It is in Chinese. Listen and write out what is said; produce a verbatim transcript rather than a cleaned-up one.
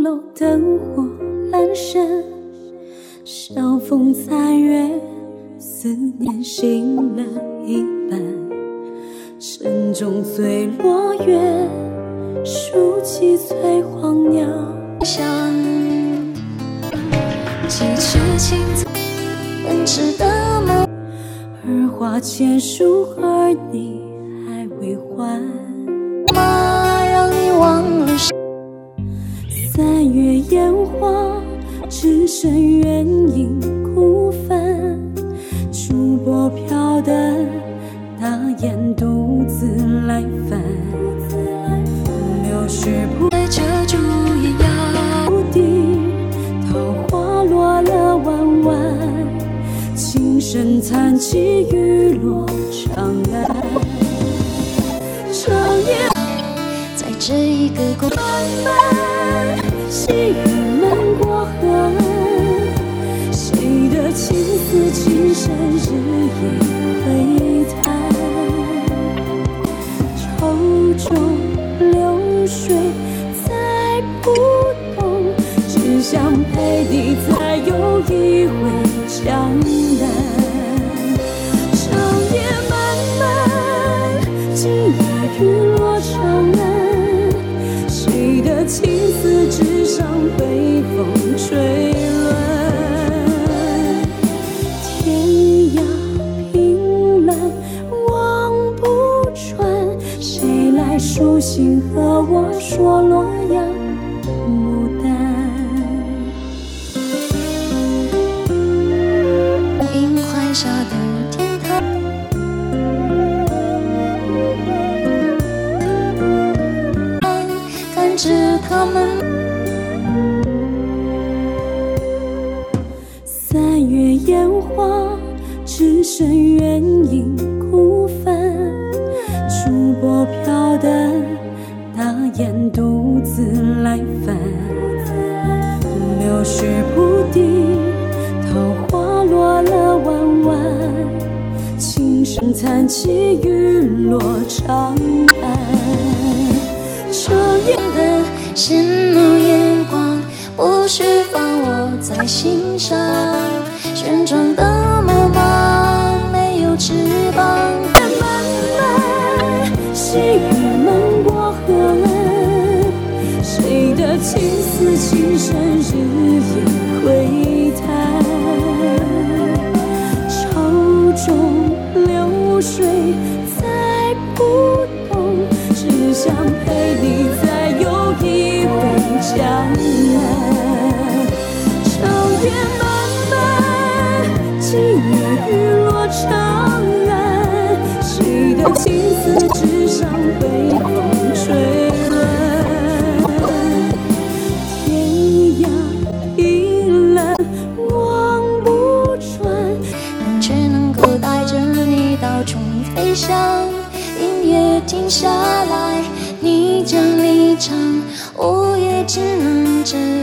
楼灯火阑珊，晓风残月，思念醒了一半。晨钟醉落月，数起翠黄鸟香。几尺青草，奔驰的梦，而花千树，而你还未还。妈，让你忘了三月烟花，只剩远影孤帆。竹波飘的大雁独自来返，柳絮不在遮住艳阳地，桃花落了弯弯，轻声叹气，雨落长安。长夜在这一个公漫漫，细雨漫过河岸，谁的情思情深日夜回弹。愁中流水再不动，只想陪你再有一回江南。长夜漫漫，今夜雨落长安，谁的情丝纸上被风吹乱。天涯凭栏望不穿，谁来书信和我说洛阳牡丹。樱花下的天堂，看着他们。三月烟花，只剩远影孤帆。竹波飘的大雁独自来返，柳絮不滴，桃花落了弯弯，轻声叹气，雨落长安。这样的羡慕眼光，不需放我在心上。旋转的木马没有翅膀，漫漫细雨漫过河岸，谁的情思情深日夜回弹。愁中流水再不动，只想陪你再有一回江南。长夜漫漫，今夜雨落长安，谁的情丝纸上被风吹乱。天涯凭栏望不穿，但却能够带着你到处飞翔。音乐停下来，你将离场，我也只能这